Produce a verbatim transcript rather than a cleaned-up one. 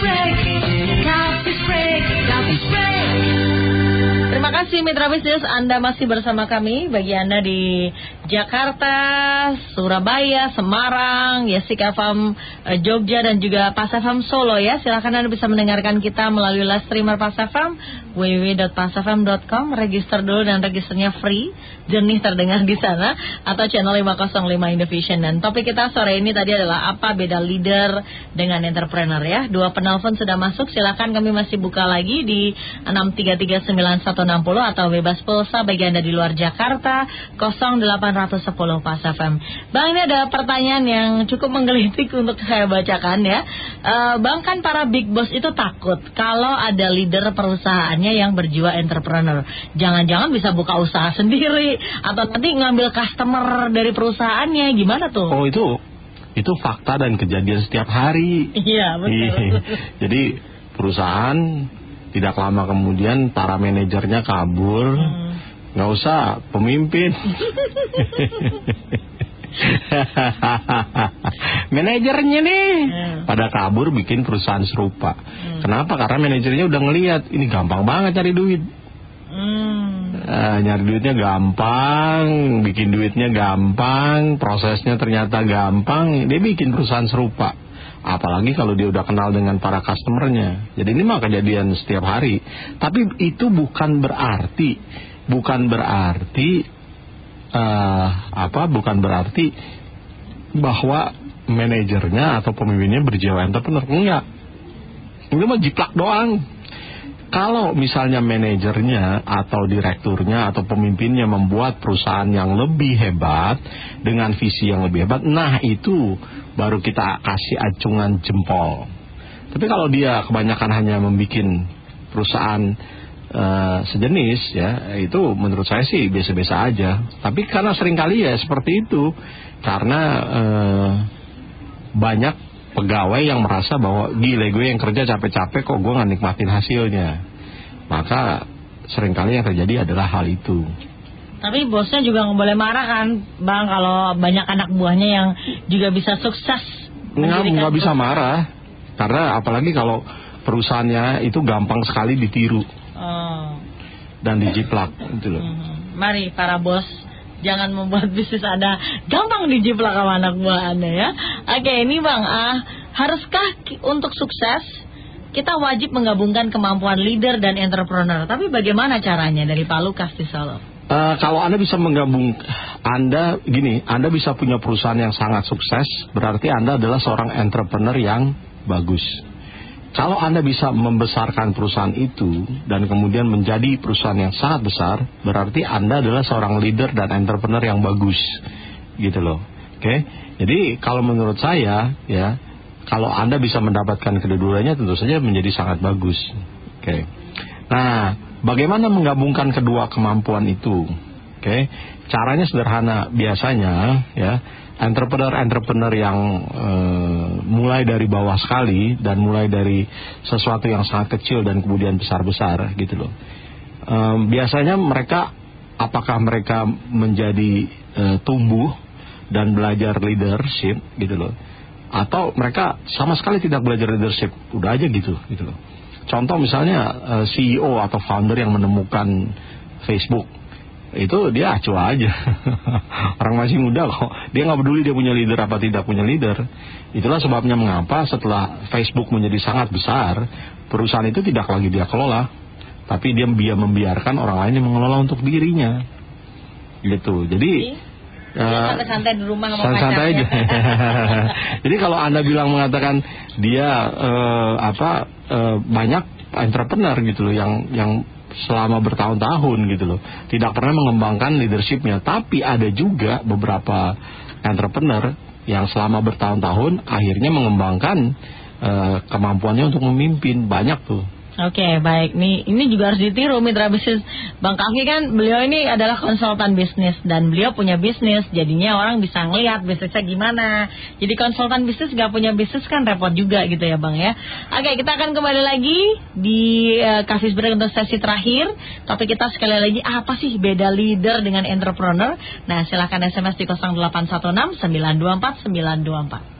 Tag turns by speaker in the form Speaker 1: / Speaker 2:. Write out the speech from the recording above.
Speaker 1: break, coffee break, coffee break.
Speaker 2: Terima kasih Mitra Bisnis, Anda masih bersama kami. Bagi Anda di Jakarta, Surabaya, Semarang, Yesik F M Jogja dan juga Pas F M Solo ya. Silakan Anda bisa mendengarkan kita melalui live streamer Pas F M w w w dot pas f m dot com. Register dulu dan registernya free, jernih terdengar di sana, atau channel lima nol lima Indovision. Dan topik kita sore ini tadi adalah apa beda leader dengan entrepreneur ya. Dua penelpon sudah masuk, silakan kami masih buka lagi di enam tiga tiga sembilan satu enam nol atau bebas pulsa bagi Anda di luar Jakarta nol delapan satu nol Pas F M. Bang, ini ada pertanyaan yang cukup menggelitik untuk saya bacakan ya. uh, Bang, kan para big boss itu takut kalau ada leader perusahaannya yang berjiwa entrepreneur. Jangan-jangan bisa buka usaha sendiri atau nanti ngambil customer dari perusahaannya. Gimana tuh?
Speaker 3: Oh, itu itu fakta dan kejadian setiap hari.
Speaker 2: Iya, betul.
Speaker 3: Jadi perusahaan tidak lama kemudian para manajernya kabur, nggak hmm. usah pemimpin. Manajernya nih hmm. pada kabur bikin perusahaan serupa. Hmm. Kenapa? Karena manajernya udah ngelihat ini gampang banget cari duit. Hmm. Uh, nyari duitnya gampang, bikin duitnya gampang, prosesnya ternyata gampang, dia bikin perusahaan serupa. Apalagi kalau dia udah kenal dengan para customernya. Jadi ini mah kejadian setiap hari. Tapi itu bukan berarti, bukan berarti uh, apa? Bukan berarti bahwa manajernya atau pemimpinnya berjiwa entrepreneur. Enggak. Ini mah jiplak doang. Kalau misalnya manajernya atau direkturnya atau pemimpinnya membuat perusahaan yang lebih hebat dengan visi yang lebih hebat, nah itu baru kita kasih acungan jempol. Tapi kalau dia kebanyakan hanya membuat perusahaan uh, sejenis ya, itu menurut saya sih biasa-biasa aja. Tapi karena seringkali ya seperti itu, karena uh, banyak pegawai yang merasa bahwa gile gue yang kerja capek-capek kok gue gak nikmatin hasilnya. Maka seringkali yang terjadi adalah hal itu.
Speaker 2: Tapi bosnya juga gak boleh marah kan Bang, kalau banyak anak buahnya yang juga bisa sukses.
Speaker 3: Nggak, nggak bisa marah. Karena apalagi kalau perusahaannya itu gampang sekali ditiru oh. dan dijiplak gitu loh.
Speaker 2: hmm. Mari para bos, jangan membuat bisnis Anda gampang dijiplak sama anak buah Anda ya. Oke, ini Bang, ah, haruskah untuk sukses kita wajib menggabungkan kemampuan leader dan entrepreneur? Tapi bagaimana caranya dari Pak Lukas di Solo?
Speaker 3: Uh, kalau Anda bisa menggabung, Anda gini, Anda bisa punya perusahaan yang sangat sukses, berarti Anda adalah seorang entrepreneur yang bagus. Kalau Anda bisa membesarkan perusahaan itu dan kemudian menjadi perusahaan yang sangat besar, berarti Anda adalah seorang leader dan entrepreneur yang bagus, gitu loh. Oke, okay? Jadi kalau menurut saya ya, kalau Anda bisa mendapatkan kedua-duanya tentu saja menjadi sangat bagus. Oke, okay. Nah, bagaimana menggabungkan kedua kemampuan itu? Oke, okay? Caranya sederhana, biasanya ya. Entrepreneur-entrepreneur yang uh, mulai dari bawah sekali dan mulai dari sesuatu yang sangat kecil dan kemudian besar-besar gitu loh. Um, biasanya mereka, apakah mereka menjadi uh, tumbuh dan belajar leadership gitu loh, atau mereka sama sekali tidak belajar leadership, udah aja gitu gitu loh. Contoh misalnya uh, C E O atau founder yang menemukan Facebook, itu dia acuh aja. Orang masih muda kok, dia nggak peduli dia punya leader apa tidak punya leader. Itulah sebabnya mengapa setelah Facebook menjadi sangat besar, perusahaan itu tidak lagi dia kelola, tapi dia dia membiarkan orang lain yang mengelola untuk dirinya gitu. Jadi
Speaker 2: uh, santai-santai di rumah sama
Speaker 3: santai aja. Jadi kalau Anda bilang mengatakan dia uh, apa uh, banyak entrepreneur gitu loh yang yang selama bertahun-tahun gitu loh, tidak pernah mengembangkan leadershipnya. Tapi ada juga beberapa entrepreneur yang selama bertahun-tahun akhirnya mengembangkan uh, kemampuannya untuk memimpin. Banyak tuh.
Speaker 2: Oke, okay, baik. Nih, ini juga harus ditiru mitra bisnis. Bang Kaki kan beliau ini adalah konsultan bisnis dan beliau punya bisnis. Jadinya orang bisa ngelihat bisnisnya gimana. Jadi konsultan bisnis gak punya bisnis kan repot juga gitu ya Bang ya. Oke, okay, kita akan kembali lagi di uh, Coffee Break untuk sesi terakhir. Topik kita sekali lagi, apa sih beda leader dengan entrepreneur? Nah, silakan S M S di nol delapan satu enam sembilan dua empat sembilan dua empat.